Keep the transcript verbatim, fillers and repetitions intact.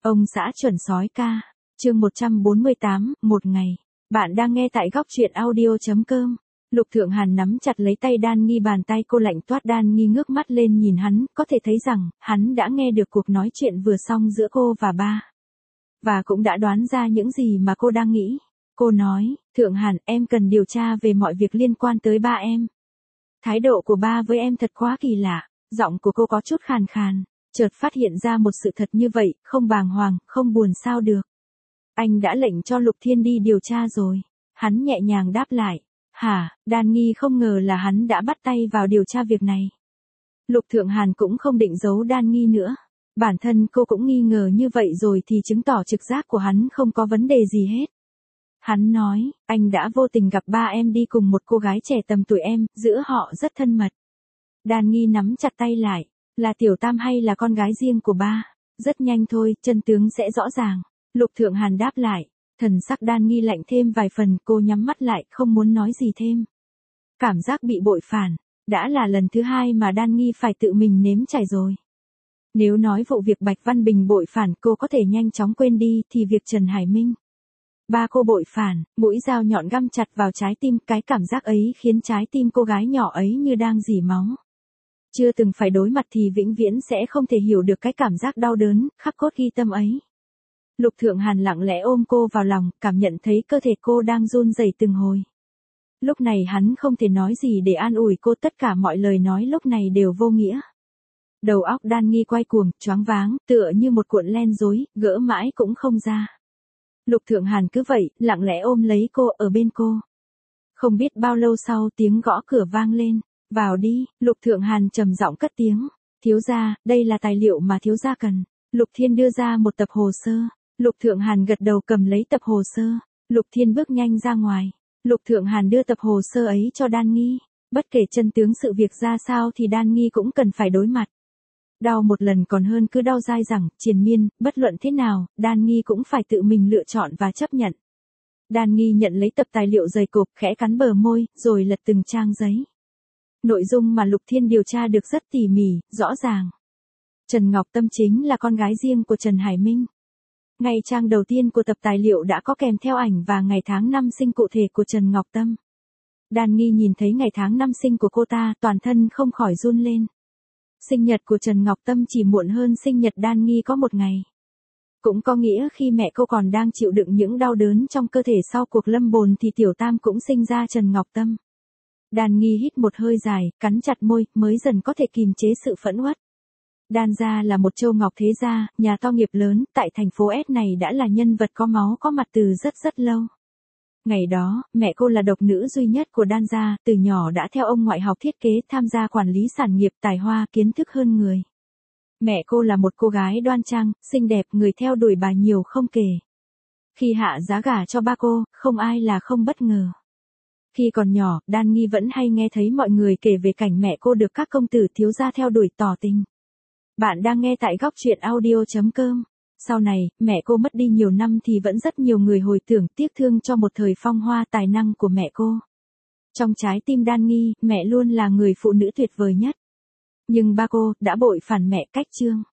Ông xã chuẩn sói ca, chương một trăm bốn mươi tám, một ngày. Bạn đang nghe tại góc truyện audio chấm com. Lục Thượng Hàn nắm chặt lấy tay Đan Nghi, bàn tay cô lạnh toát. Đan Nghi ngước mắt lên nhìn hắn, có thể thấy rằng, hắn đã nghe được cuộc nói chuyện vừa xong giữa cô và ba. Và cũng đã đoán ra những gì mà cô đang nghĩ. Cô nói, Thượng Hàn, em cần điều tra về mọi việc liên quan tới ba em. Thái độ của ba với em thật quá kỳ lạ. Giọng của cô có chút khàn khàn. Chợt phát hiện ra một sự thật như vậy, không bàng hoàng, không buồn sao được. Anh đã lệnh cho Lục Thiên đi điều tra rồi. Hắn nhẹ nhàng đáp lại. Hả? Đan Nghi không ngờ là hắn đã bắt tay vào điều tra việc này. Lục Thượng Hàn cũng không định giấu Đan Nghi nữa. Bản thân cô cũng nghi ngờ như vậy rồi thì chứng tỏ trực giác của hắn không có vấn đề gì hết. Hắn nói, anh đã vô tình gặp ba em đi cùng một cô gái trẻ tầm tuổi em, giữa họ rất thân mật. Đan Nghi nắm chặt tay lại. Là Tiểu Tam hay là con gái riêng của ba? Rất nhanh thôi, chân tướng sẽ rõ ràng. Lục Thượng Hàn đáp lại. Thần sắc Đan Nghi lạnh thêm vài phần, cô nhắm mắt lại, không muốn nói gì thêm. Cảm giác bị bội phản. Đã là lần thứ hai mà Đan Nghi phải tự mình nếm trải rồi. Nếu nói vụ việc Bạch Văn Bình bội phản cô có thể nhanh chóng quên đi thì việc Trần Hải Minh. Ba cô bội phản, mũi dao nhọn găm chặt vào trái tim, cái cảm giác ấy khiến trái tim cô gái nhỏ ấy như đang rỉ máu. Chưa từng phải đối mặt thì vĩnh viễn sẽ không thể hiểu được cái cảm giác đau đớn, khắc cốt ghi tâm ấy. Lục Thượng Hàn lặng lẽ ôm cô vào lòng, cảm nhận thấy cơ thể cô đang run rẩy từng hồi. Lúc này hắn không thể nói gì để an ủi cô, tất cả mọi lời nói lúc này đều vô nghĩa. Đầu óc Đan Nghi quay cuồng, choáng váng, tựa như một cuộn len rối, gỡ mãi cũng không ra. Lục Thượng Hàn cứ vậy, lặng lẽ ôm lấy cô, ở bên cô. Không biết bao lâu sau tiếng gõ cửa vang lên. Vào đi, Lục Thượng Hàn trầm giọng cất tiếng. Thiếu gia, đây là tài liệu mà thiếu gia cần. Lục Thiên đưa ra một tập hồ sơ. Lục Thượng Hàn gật đầu cầm lấy tập hồ sơ. Lục Thiên bước nhanh ra ngoài. Lục Thượng Hàn đưa tập hồ sơ ấy cho Đan Nghi. Bất kể chân tướng sự việc ra sao thì Đan Nghi cũng cần phải đối mặt. Đau một lần còn hơn cứ đau dai dẳng, triền miên, bất luận thế nào, Đan Nghi cũng phải tự mình lựa chọn và chấp nhận. Đan Nghi nhận lấy tập tài liệu dày cộp, khẽ cắn bờ môi, rồi lật từng trang giấy. Nội dung mà Lục Thiên điều tra được rất tỉ mỉ, rõ ràng. Trần Ngọc Tâm chính là con gái riêng của Trần Hải Minh. Ngay trang đầu tiên của tập tài liệu đã có kèm theo ảnh và ngày tháng năm sinh cụ thể của Trần Ngọc Tâm. Đan Nghi nhìn thấy ngày tháng năm sinh của cô ta, toàn thân không khỏi run lên. Sinh nhật của Trần Ngọc Tâm chỉ muộn hơn sinh nhật Đan Nghi có một ngày. Cũng có nghĩa khi mẹ cô còn đang chịu đựng những đau đớn trong cơ thể sau cuộc lâm bồn thì Tiểu Tam cũng sinh ra Trần Ngọc Tâm. Đan Nghi hít một hơi dài, cắn chặt môi, mới dần có thể kìm chế sự phẫn uất. Đan gia là một châu ngọc thế gia, nhà to nghiệp lớn, tại thành phố S này đã là nhân vật có máu có mặt từ rất rất lâu. Ngày đó, mẹ cô là độc nữ duy nhất của Đan gia, từ nhỏ đã theo ông ngoại học thiết kế, tham gia quản lý sản nghiệp, tài hoa, kiến thức hơn người. Mẹ cô là một cô gái đoan trang, xinh đẹp, người theo đuổi bà nhiều không kể. Khi hạ giá gả cho ba cô, không ai là không bất ngờ. Khi còn nhỏ, Đan Nghi vẫn hay nghe thấy mọi người kể về cảnh mẹ cô được các công tử thiếu gia theo đuổi tỏ tình. Bạn đang nghe tại góc truyện audio chấm com. Sau này, mẹ cô mất đi nhiều năm thì vẫn rất nhiều người hồi tưởng tiếc thương cho một thời phong hoa tài năng của mẹ cô. Trong trái tim Đan Nghi, mẹ luôn là người phụ nữ tuyệt vời nhất. Nhưng ba cô, đã bội phản mẹ cách chương.